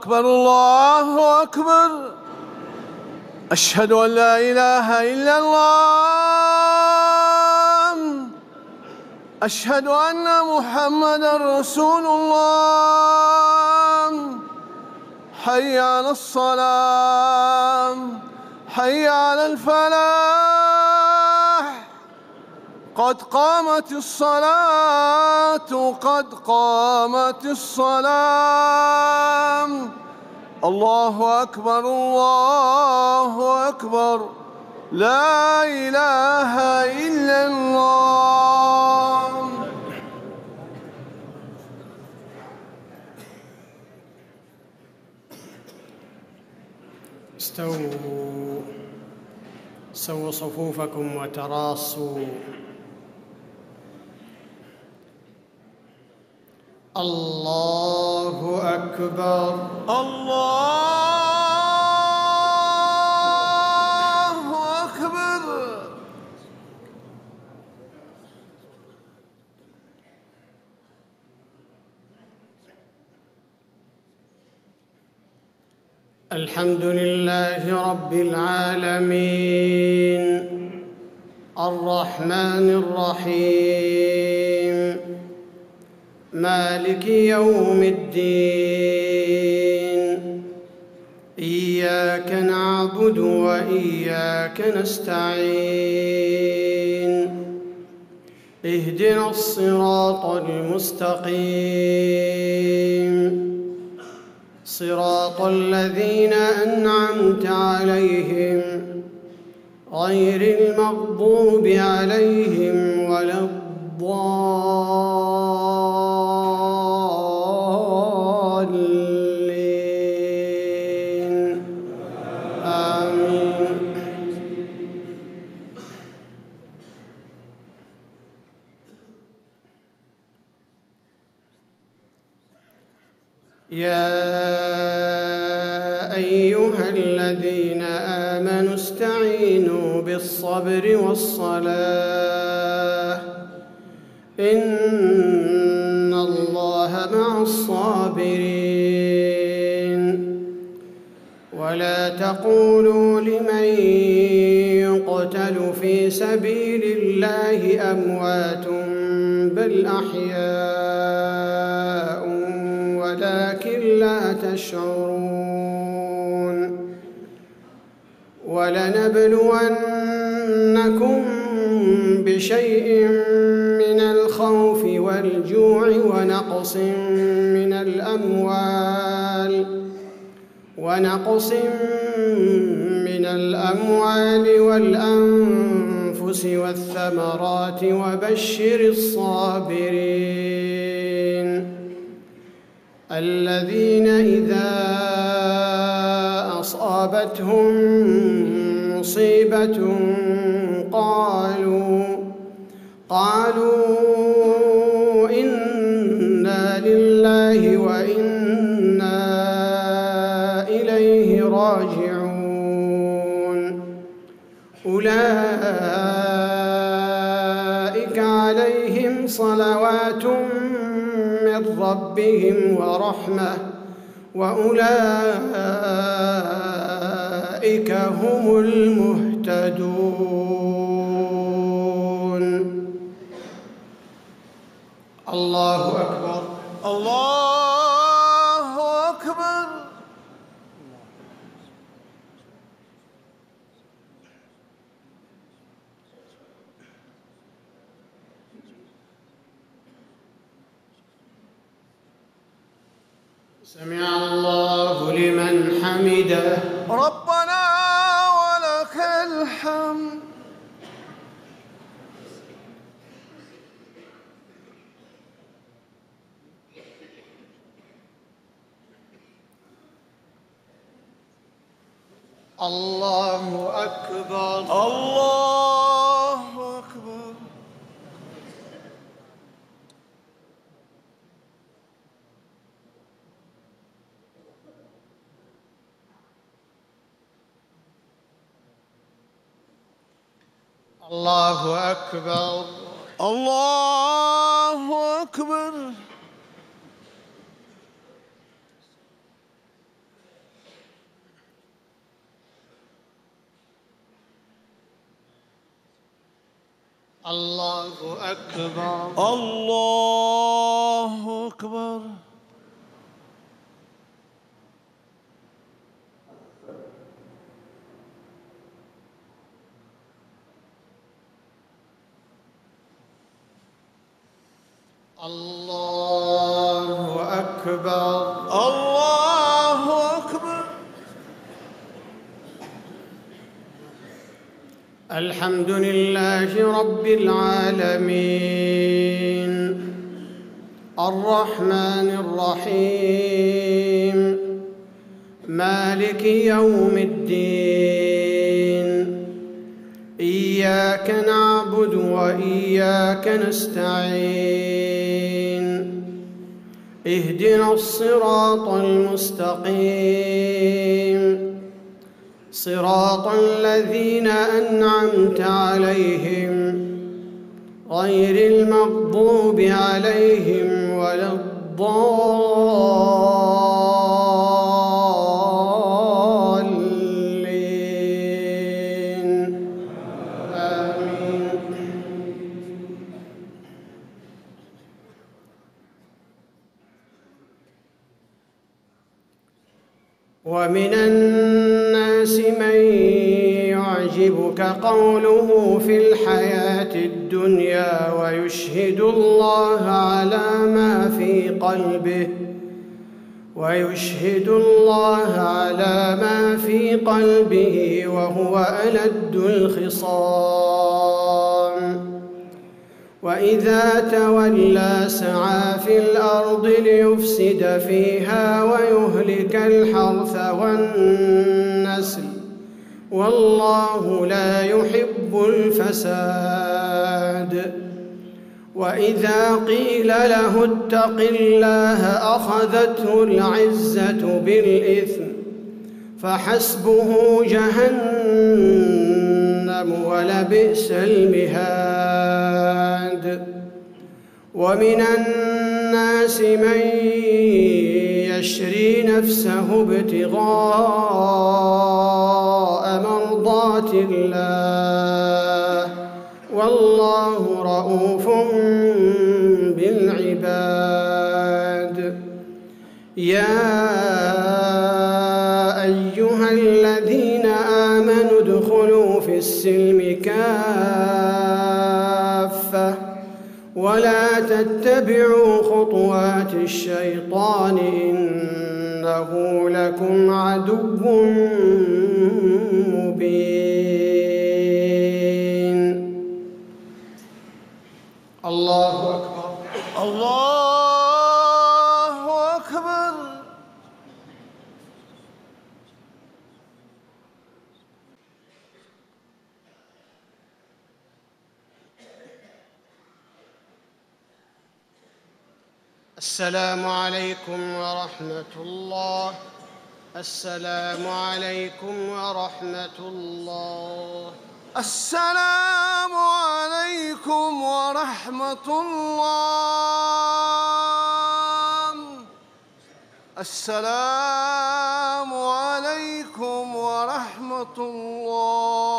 أكبر الله أكبر. أشهد أن لا إله إلا الله. أشهد أن محمدًا رسول الله. حي على الصلاة، حي على الفلاح. قد قامت الصلاة، قد قامت الصلاة. الله أكبر، الله أكبر، لا إله إلا الله. استووا، سووا صفوفكم وتراصوا. الله أكبر، الله أكبر. الحمد لله رب العالمين، الرحمن الرحيم، مالك يوم الدين. إياك نعبد وإياك نستعين. اهدنا الصراط المستقيم، صراط الذين أنعمت عليهم غير المغضوب عليهم ولا الضالين. آمين. يا أيها الذين آمنوا استعينوا بالصبر والصلاة، إن الله مع الصابرين. ولا تقولوا لمن يقتل في سبيل الله أموات بل أحياء ولكن لا تشعرون. ولنبلونكم بشيء من الخوف والجوع ونقص من الأموال والأنفس والثمرات وبشر الصابرين الذين إذا أصابتهم مصيبة قالوا إنا لله وإنا إليه راجعون. أولئك عليهم صلوات من ربهم ورحمة وأولئك هم المهتدون. الله أكبر، الله أكبر. سمع الله لمن حمده. ربنا ولك الحمد. الله أكبر، الله أكبر. الله أكبر، الله أكبر. الله أكبر. الله أكبر. الله أكبر. الله أكبر. الحمد لله رب العالمين الرحمن الرحيم مالك يوم الدين إياك نعبد وإياك نستعين اهدنا الصراط المستقيم صراط الذين أنعمت عليهم غير المغضوب عليهم ولا الضالين آمين. ومن الناس من يعجبك قوله في الحياة الدنيا ويشهد الله على ما في قلبه وهو ألد الخصام وإذا تولى سعى في الأرض ليفسد فيها ويهلك الحرث والنسل والله لا يحب الفساد. وإذا قيل له اتق الله أخذته العزة بالإثم فحسبه جهنم ولبئس المهاد. ومن الناس من يشري نفسه ابتغاء مرضات الله والله رءوف بالعباد. يا أيها الذين آمنوا ادخلوا في السلم كافة ولا تتبعوا خطوات الشيطان إنه لكم عدو مبين. الله أكبر. الله أكبر. السلام عليكم ورحمة الله. السلام عليكم ورحمة الله. السلام عليكم ورحمة الله. السلام عليكم ورحمة الله.